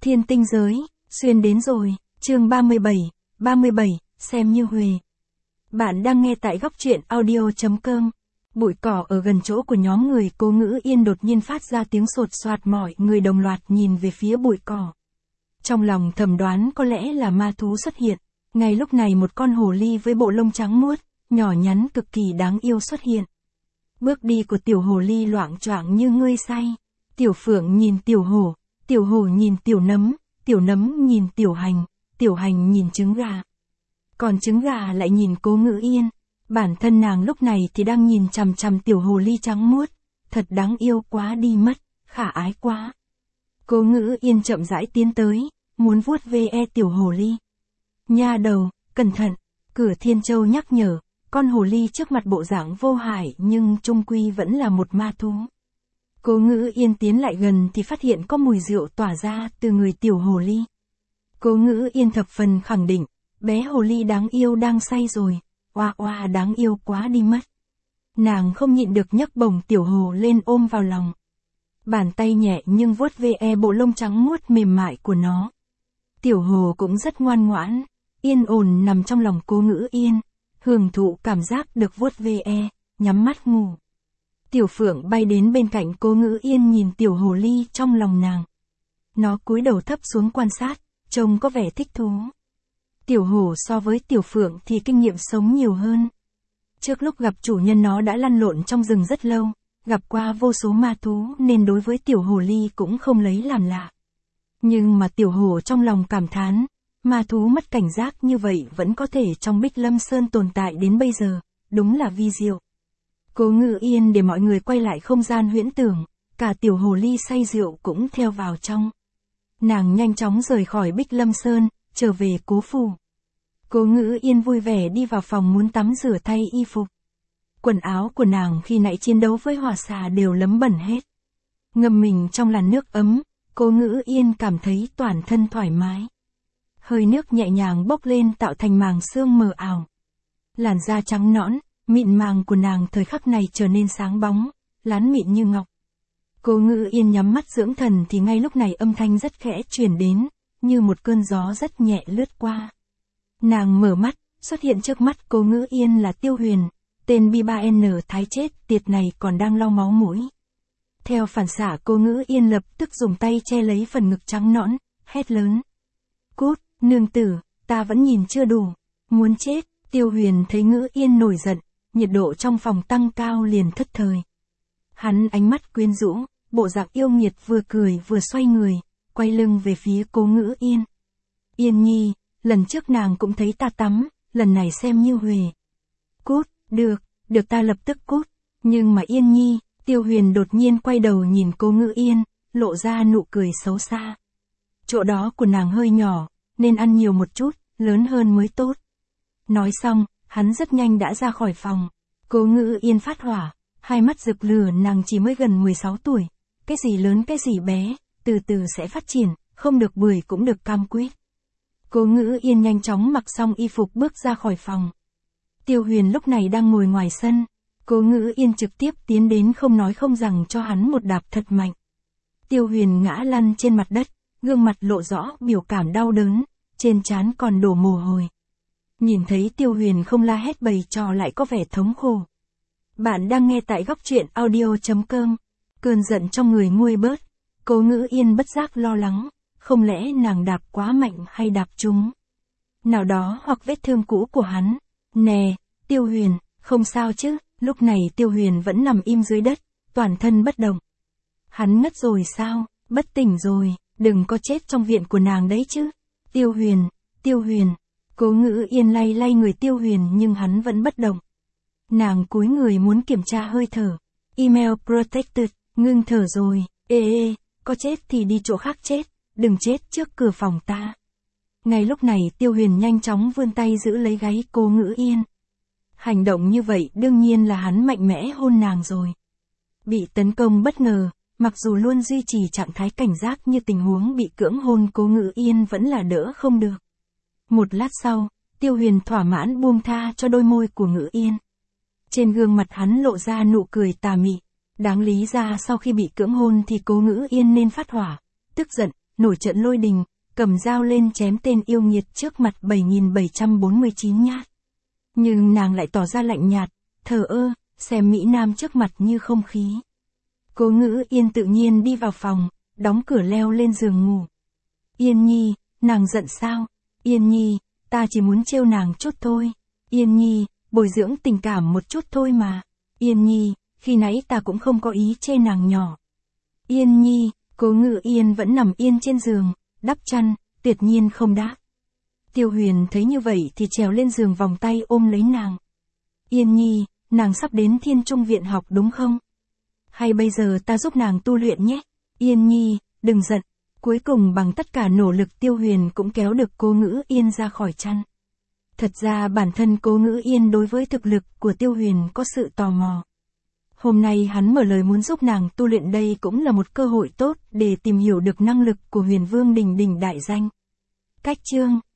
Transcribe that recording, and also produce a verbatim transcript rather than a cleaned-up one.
Thiên tinh giới, xuyên đến rồi, chương ba mươi bảy, ba mươi bảy, xem như huề. Bạn đang nghe tại góc truyện audio chấm com. Bụi cỏ ở gần chỗ của nhóm người Cố Ngữ Yên đột nhiên phát ra tiếng sột soạt, mọi người đồng loạt nhìn về phía bụi cỏ. Trong lòng thầm đoán có lẽ là ma thú xuất hiện. Ngay lúc này một con hồ ly với bộ lông trắng muốt, nhỏ nhắn cực kỳ đáng yêu xuất hiện. Bước đi của tiểu hồ ly loạng choạng như ngươi say. Tiểu phượng nhìn tiểu hổ, tiểu hổ nhìn tiểu nấm, tiểu nấm nhìn tiểu hành, tiểu hành nhìn trứng gà. Còn trứng gà lại nhìn Cố Ngữ Yên. Bản thân nàng lúc này thì đang nhìn chằm chằm tiểu hồ ly trắng muốt, thật đáng yêu quá đi mất, khả ái quá. Cố Ngữ Yên chậm rãi tiến tới, muốn vuốt ve tiểu hồ ly. Nha đầu, cẩn thận, Cửa Thiên Châu nhắc nhở, con hồ ly trước mặt bộ dạng vô hại nhưng chung quy vẫn là một ma thú. Cố Ngữ Yên tiến lại gần thì phát hiện có mùi rượu tỏa ra từ người tiểu hồ ly. Cố Ngữ Yên thập phần khẳng định, bé hồ ly đáng yêu đang say rồi, oa oa đáng yêu quá đi mất. Nàng không nhịn được nhấc bổng tiểu hồ lên ôm vào lòng. Bàn tay nhẹ nhưng vuốt ve bộ lông trắng muốt mềm mại của nó. Tiểu hồ cũng rất ngoan ngoãn, yên ổn nằm trong lòng Cố Ngữ Yên, hưởng thụ cảm giác được vuốt ve, nhắm mắt ngủ. Tiểu phượng bay đến bên cạnh Cố Ngữ Yên nhìn tiểu hồ ly trong lòng nàng. Nó cúi đầu thấp xuống quan sát, trông có vẻ thích thú. Tiểu hổ so với tiểu phượng thì kinh nghiệm sống nhiều hơn. Trước lúc gặp chủ nhân nó đã lăn lộn trong rừng rất lâu, gặp qua vô số ma thú nên đối với tiểu hồ ly cũng không lấy làm lạ. Nhưng mà tiểu hổ trong lòng cảm thán, ma thú mất cảnh giác như vậy vẫn có thể trong Bích Lâm Sơn tồn tại đến bây giờ, đúng là vi diệu. Cố Ngữ Yên để mọi người quay lại không gian huyễn tưởng, cả tiểu hồ ly say rượu cũng theo vào trong. Nàng nhanh chóng rời khỏi Bích Lâm Sơn, trở về Cố phủ. Cố Ngữ Yên vui vẻ đi vào phòng muốn tắm rửa thay y phục. Quần áo của nàng khi nãy chiến đấu với hỏa xà đều lấm bẩn hết. Ngâm mình trong làn nước ấm, Cố Ngữ Yên cảm thấy toàn thân thoải mái. Hơi nước nhẹ nhàng bốc lên tạo thành màng sương mờ ảo. Làn da trắng nõn, mịn màng của nàng thời khắc này trở nên sáng bóng, láng mịn như ngọc. Cố Ngữ Yên nhắm mắt dưỡng thần thì ngay lúc này âm thanh rất khẽ truyền đến, như một cơn gió rất nhẹ lướt qua. Nàng mở mắt, xuất hiện trước mắt Cố Ngữ Yên là Tiêu Huyền, tên B ba N thái chết tiệt này còn đang lau máu mũi. Theo phản xạ Cố Ngữ Yên lập tức dùng tay che lấy phần ngực trắng nõn, hét lớn. Cút, nương tử, ta vẫn nhìn chưa đủ, muốn chết. Tiêu Huyền thấy Ngữ Yên nổi giận, nhiệt độ trong phòng tăng cao liền thất thời. Hắn ánh mắt quyến rũ, bộ dạng yêu nghiệt vừa cười vừa xoay người, quay lưng về phía Cố Ngữ Yên. Yên nhi, lần trước nàng cũng thấy ta tắm, lần này xem như huề. Cút, được, được ta lập tức cút. Nhưng mà Yên nhi, Tiêu Huyền đột nhiên quay đầu nhìn Cố Ngữ Yên, lộ ra nụ cười xấu xa. Chỗ đó của nàng hơi nhỏ, nên ăn nhiều một chút, lớn hơn mới tốt. Nói xong, hắn rất nhanh đã ra khỏi phòng. Cố Ngữ Yên phát hỏa, hai mắt rực lửa, nàng chỉ mới gần mười sáu tuổi. Cái gì lớn cái gì bé, từ từ sẽ phát triển, không được bưởi cũng được cam quyết. Cố Ngữ Yên nhanh chóng mặc xong y phục bước ra khỏi phòng. Tiêu Huyền lúc này đang ngồi ngoài sân. Cố Ngữ Yên trực tiếp tiến đến không nói không rằng cho hắn một đạp thật mạnh. Tiêu Huyền ngã lăn trên mặt đất, gương mặt lộ rõ biểu cảm đau đớn, trên trán còn đổ mồ hôi. Nhìn thấy Tiêu Huyền không la hét bày trò lại có vẻ thống khổ. Bạn đang nghe tại góc truyện audio chấm com. Cơn giận trong người nguôi bớt, Cố Ngữ Yên bất giác lo lắng, không lẽ nàng đạp quá mạnh hay đạp trúng nào đó hoặc vết thương cũ của hắn. Nè, Tiêu Huyền, không sao chứ? Lúc này Tiêu Huyền vẫn nằm im dưới đất, toàn thân bất động. Hắn ngất rồi sao? Bất tỉnh rồi, đừng có chết trong viện của nàng đấy chứ. Tiêu Huyền, Tiêu Huyền. Cố Ngữ Yên lay lay người Tiêu Huyền nhưng hắn vẫn bất động. Nàng cúi người muốn kiểm tra hơi thở. Email protected, ngưng thở rồi. Ê ê, có chết thì đi chỗ khác chết, đừng chết trước cửa phòng ta. Ngay lúc này Tiêu Huyền nhanh chóng vươn tay giữ lấy gáy Cố Ngữ Yên. Hành động như vậy đương nhiên là hắn mạnh mẽ hôn nàng rồi. Bị tấn công bất ngờ, mặc dù luôn duy trì trạng thái cảnh giác như tình huống bị cưỡng hôn, Cố Ngữ Yên vẫn là đỡ không được. Một lát sau, Tiêu Huyền thỏa mãn buông tha cho đôi môi của Ngữ Yên. Trên gương mặt hắn lộ ra nụ cười tà mị. Đáng lý ra sau khi bị cưỡng hôn thì Cố Ngữ Yên nên phát hỏa, tức giận, nổi trận lôi đình, cầm dao lên chém tên yêu nghiệt trước mặt bảy nghìn bảy trăm bốn mươi chín nhát. Nhưng nàng lại tỏ ra lạnh nhạt, thờ ơ, xem Mỹ Nam trước mặt như không khí. Cố Ngữ Yên tự nhiên đi vào phòng, đóng cửa leo lên giường ngủ. Yên Nhi, nàng giận sao? Yên Nhi, ta chỉ muốn trêu nàng chút thôi. Yên Nhi, bồi dưỡng tình cảm một chút thôi mà. Yên Nhi, khi nãy ta cũng không có ý chê nàng nhỏ. Yên Nhi, Cố Ngữ Yên vẫn nằm yên trên giường, đắp chăn, tuyệt nhiên không đáp. Tiêu Huyền thấy như vậy thì trèo lên giường vòng tay ôm lấy nàng. Yên Nhi, nàng sắp đến Thiên Trung Viện học đúng không? Hay bây giờ ta giúp nàng tu luyện nhé? Yên Nhi, đừng giận. Cuối cùng bằng tất cả nỗ lực Tiêu Huyền cũng kéo được Cố Ngữ Yên ra khỏi chăn. Thật ra bản thân Cố Ngữ Yên đối với thực lực của Tiêu Huyền có sự tò mò. Hôm nay hắn mở lời muốn giúp nàng tu luyện, đây cũng là một cơ hội tốt để tìm hiểu được năng lực của Huyền Vương đỉnh đỉnh đại danh. Cách chương